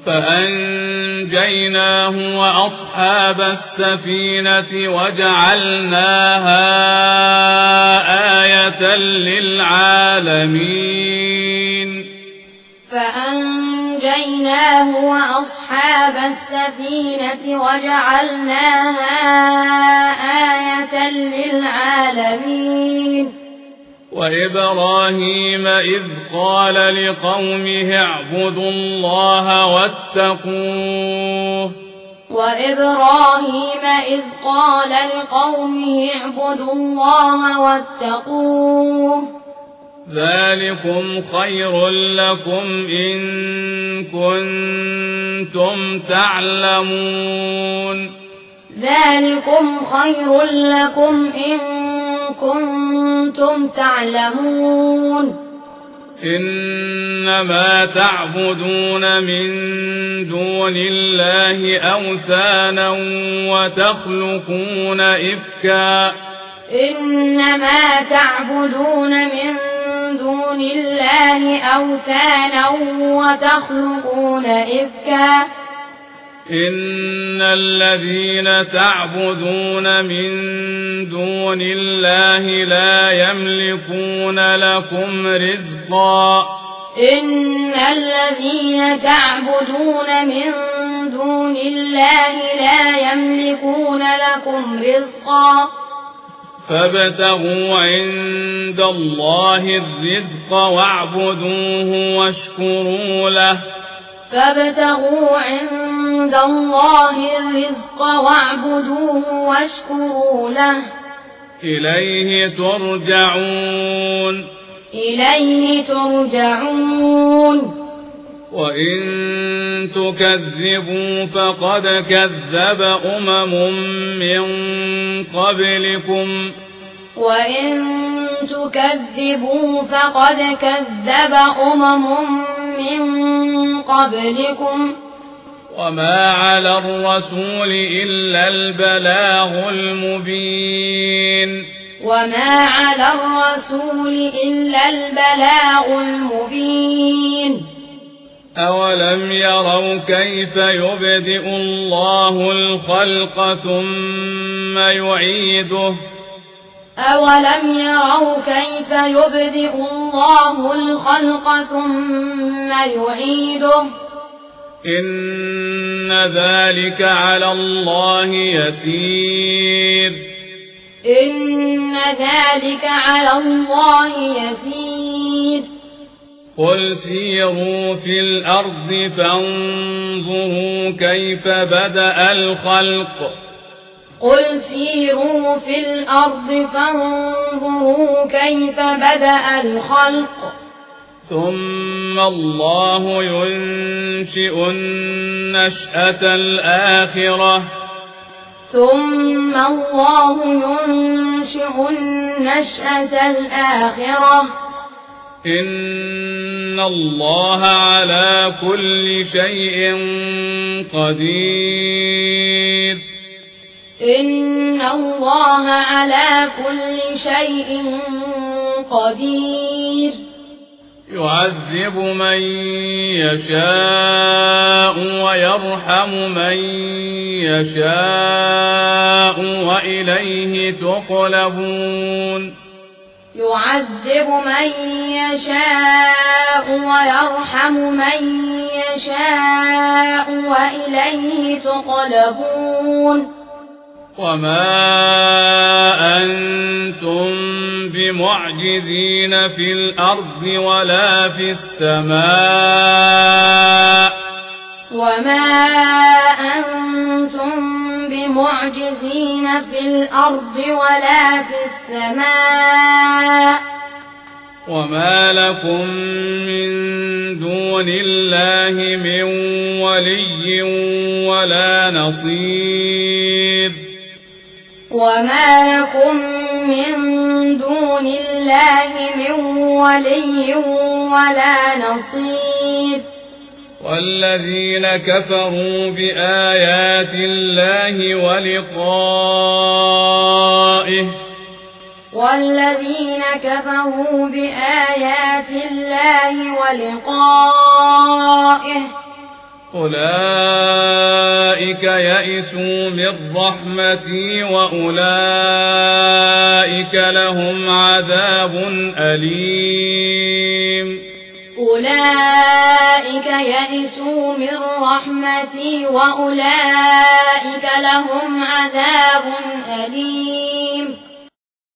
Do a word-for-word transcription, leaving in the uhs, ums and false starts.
فأنجيناه وأصحاب السفينة وجعلناها آية للعالمين فأنجيناه وأصحاب السفينة وجعلناها آية للعالمين وإبراهيم إذ قال لقومه اعبدوا الله واتقوه وإبراهيم إذ قال لقومه اعبدوا الله واتقوه ذلكم خير لكم إن كنتم تعلمون ذلكم خير لكم إن كنتم تعلمون إنما تعبدون من دون الله أوثانا وتخلقون إفكا إنما تعبدون من دون الله أوثانا وتخلقون إفكا إن الذين تعبدون من دون الله لا يملكون لكم رزقا إن الذين تعبدون من دون الله لا يملكون لكم رزقا فابتغوا عند الله الرزق واعبدوه واشكروا له فابتغوا عند الله الرزق واعبدوه واشكروا له إليه ترجعون إليه ترجعون وإن تكذبوا فقد كذب أمم من قبلكم وإن تكذبوا فقد كذب أمم من قبلكم وما على الرسول إلا البلاغ المبين وما على الرسول إلا البلاغ المبين أولم يروا كيف يبدئ الله الخلق ثم يعيده أولم يروا كيف يبدئ الله الخلق ثم يعيده إن ذلك على الله يسير إن ذلك على الله يسير قل سيروا في الأرض فانظروا كيف بدأ الخلق قل سيروا في الأرض فانظروا كيف بدأ الخلق ثم الله ينشئ النشأة الآخرة ثم الله ينشئ النشأة الآخرة إن الله على كل شيء قدير إن الله على كل شيء قدير يعذب من يشاء ويرحم من يشاء وإليه تقلبون يعذب من يشاء ويرحم من يشاء وإليه تقلبون وما أنتم بمعجزين في الأرض ولا في السماء وما أنتم بمعجزين في الأرض ولا في السماء وما لكم من دون الله من ولي ولا نصير وما لكم من دون الله من ولي ولا نصير والذين كفروا بآيات الله ولقائه والذين كفروا بآيات الله ولقائه أولئك يئسوا من رحمتي وأولئك لهم عذاب أليم أولئك يئسوا من رحمتي وأولئك لهم عذاب أليم